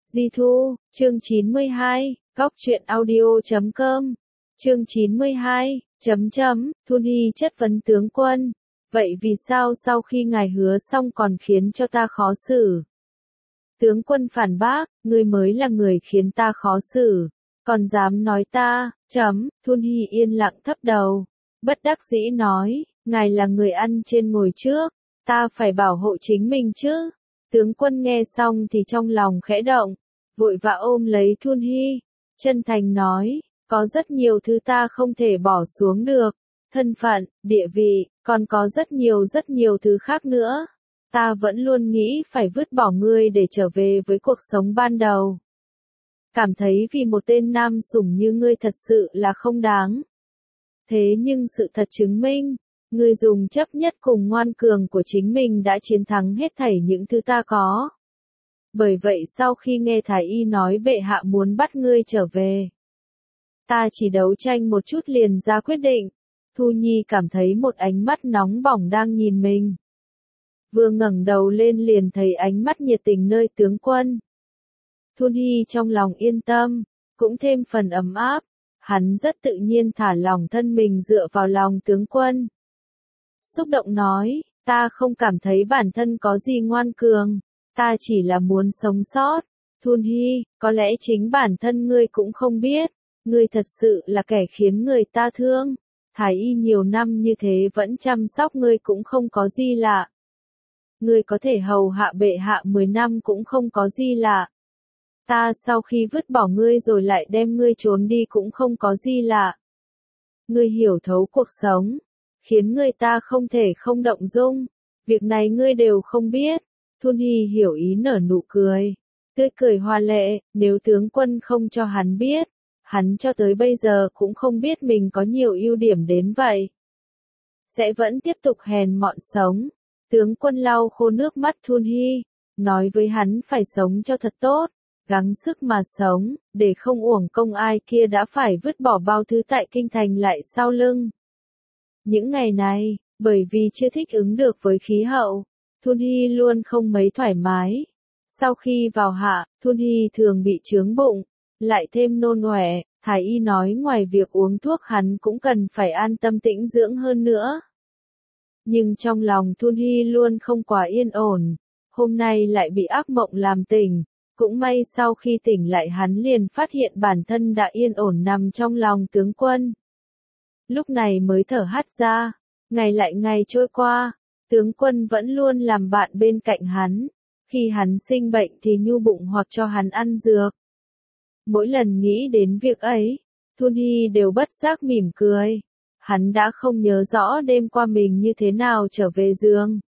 Di Thu, chương 92, góc truyện audio.com, chương 92, Thun Hy chất vấn tướng quân, vậy vì sao sau khi ngài hứa xong còn khiến cho ta khó xử? Tướng quân phản bác, ngươi mới là người khiến ta khó xử, còn dám nói ta, Thun Hy yên lặng thấp đầu, bất đắc dĩ nói, ngài là người ăn trên ngồi trước, ta phải bảo hộ chính mình chứ. Tướng quân nghe xong thì trong lòng khẽ động, vội vã ôm lấy Thun Hy, chân thành nói, có rất nhiều thứ ta không thể bỏ xuống được, thân phận, địa vị, còn có rất nhiều thứ khác nữa. Ta vẫn luôn nghĩ phải vứt bỏ ngươi để trở về với cuộc sống ban đầu. Cảm thấy vì một tên nam sủng như ngươi thật sự là không đáng. Thế nhưng sự thật chứng minh, ngươi dùng chấp nhất cùng ngoan cường của chính mình đã chiến thắng hết thảy những thứ ta có. Bởi vậy sau khi nghe Thái Y nói bệ hạ muốn bắt ngươi trở về, ta chỉ đấu tranh một chút liền ra quyết định. Thu Nhi cảm thấy một ánh mắt nóng bỏng đang nhìn mình. Vừa ngẩng đầu lên liền thấy ánh mắt nhiệt tình nơi tướng quân. Thun Hy trong lòng yên tâm, cũng thêm phần ấm áp, hắn rất tự nhiên thả lỏng thân mình dựa vào lòng tướng quân. Xúc động nói, ta không cảm thấy bản thân có gì ngoan cường, ta chỉ là muốn sống sót. Thun Hy, có lẽ chính bản thân ngươi cũng không biết, ngươi thật sự là kẻ khiến người ta thương. Thái Y nhiều năm như thế vẫn chăm sóc ngươi cũng không có gì lạ. Ngươi có thể hầu hạ bệ hạ 10 năm cũng không có gì lạ. Ta sau khi vứt bỏ ngươi rồi lại đem ngươi trốn đi cũng không có gì lạ. Ngươi hiểu thấu cuộc sống, khiến người ta không thể không động dung. Việc này ngươi đều không biết. Thun Hy hiểu ý nở nụ cười, tươi cười hoa lệ, nếu tướng quân không cho hắn biết, hắn cho tới bây giờ cũng không biết mình có nhiều ưu điểm đến vậy. Sẽ vẫn tiếp tục hèn mọn sống. Tướng quân lau khô nước mắt Thun Hy, nói với hắn phải sống cho thật tốt, gắng sức mà sống, để không uổng công ai kia đã phải vứt bỏ bao thứ tại kinh thành lại sau lưng. Những ngày này, bởi vì chưa thích ứng được với khí hậu, Thun Hy luôn không mấy thoải mái. Sau khi vào hạ, Thun Hy thường bị chướng bụng, lại thêm nôn ọe. Thái Y nói ngoài việc uống thuốc hắn cũng cần phải an tâm tĩnh dưỡng hơn nữa. Nhưng trong lòng Thun Hy luôn không quá yên ổn, hôm nay lại bị ác mộng làm tỉnh, cũng may sau khi tỉnh lại hắn liền phát hiện bản thân đã yên ổn nằm trong lòng tướng quân. Lúc này mới thở hắt ra, ngày lại ngày trôi qua, tướng quân vẫn luôn làm bạn bên cạnh hắn, khi hắn sinh bệnh thì nhu bụng hoặc cho hắn ăn dược. Mỗi lần nghĩ đến việc ấy, Thun Hy đều bất giác mỉm cười. Hắn đã không nhớ rõ đêm qua mình như thế nào trở về giường.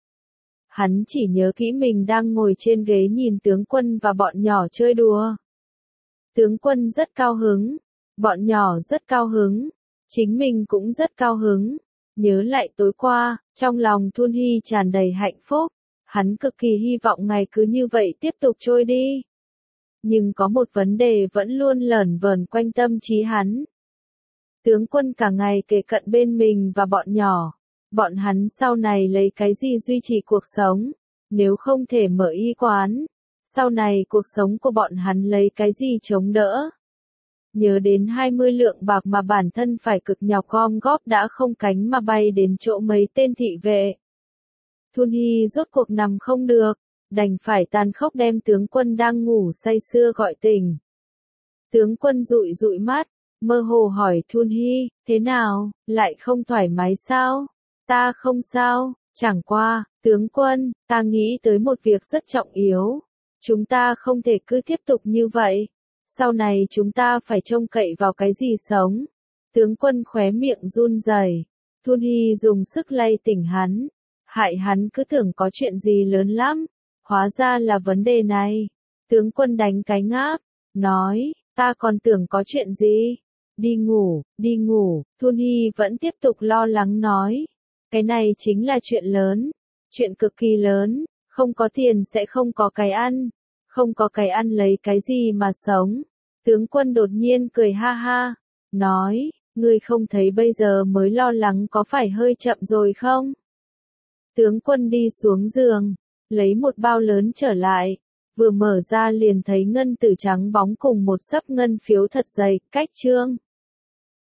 Hắn chỉ nhớ kỹ mình đang ngồi trên ghế nhìn tướng quân và bọn nhỏ chơi đùa. Tướng quân rất cao hứng, bọn nhỏ rất cao hứng, chính mình cũng rất cao hứng. Nhớ lại tối qua, trong lòng Thun Hy tràn đầy hạnh phúc, hắn cực kỳ hy vọng ngày cứ như vậy tiếp tục trôi đi. Nhưng có một vấn đề vẫn luôn lởn vởn quanh tâm trí hắn. Tướng quân cả ngày kề cận bên mình và bọn nhỏ. Bọn hắn sau này lấy cái gì duy trì cuộc sống, nếu không thể mở y quán. Sau này cuộc sống của bọn hắn lấy cái gì chống đỡ. Nhớ đến 20 lượng bạc mà bản thân phải cực nhọc gom góp đã không cánh mà bay đến chỗ mấy tên thị vệ. Thun Hy rốt cuộc nằm không được, đành phải tàn khốc đem tướng quân đang ngủ say sưa gọi tỉnh. Tướng quân dụi dụi mắt, mơ hồ hỏi Thun Hy, thế nào, lại không thoải mái sao? Ta không sao, chẳng qua, tướng quân, ta nghĩ tới một việc rất trọng yếu. Chúng ta không thể cứ tiếp tục như vậy. Sau này chúng ta phải trông cậy vào cái gì sống? Tướng quân khóe miệng run rẩy. Thun Hy dùng sức lay tỉnh hắn. Hại hắn cứ tưởng có chuyện gì lớn lắm. Hóa ra là vấn đề này. Tướng quân đánh cái ngáp, nói, ta còn tưởng có chuyện gì. Đi ngủ, Thun Hy vẫn tiếp tục lo lắng nói. Cái này chính là chuyện lớn, chuyện cực kỳ lớn, không có tiền sẽ không có cái ăn, không có cái ăn lấy cái gì mà sống. Tướng quân đột nhiên cười ha ha, nói, ngươi không thấy bây giờ mới lo lắng có phải hơi chậm rồi không? Tướng quân đi xuống giường, lấy một bao lớn trở lại, vừa mở ra liền thấy ngân tử trắng bóng cùng một xấp ngân phiếu thật dày, cách trương.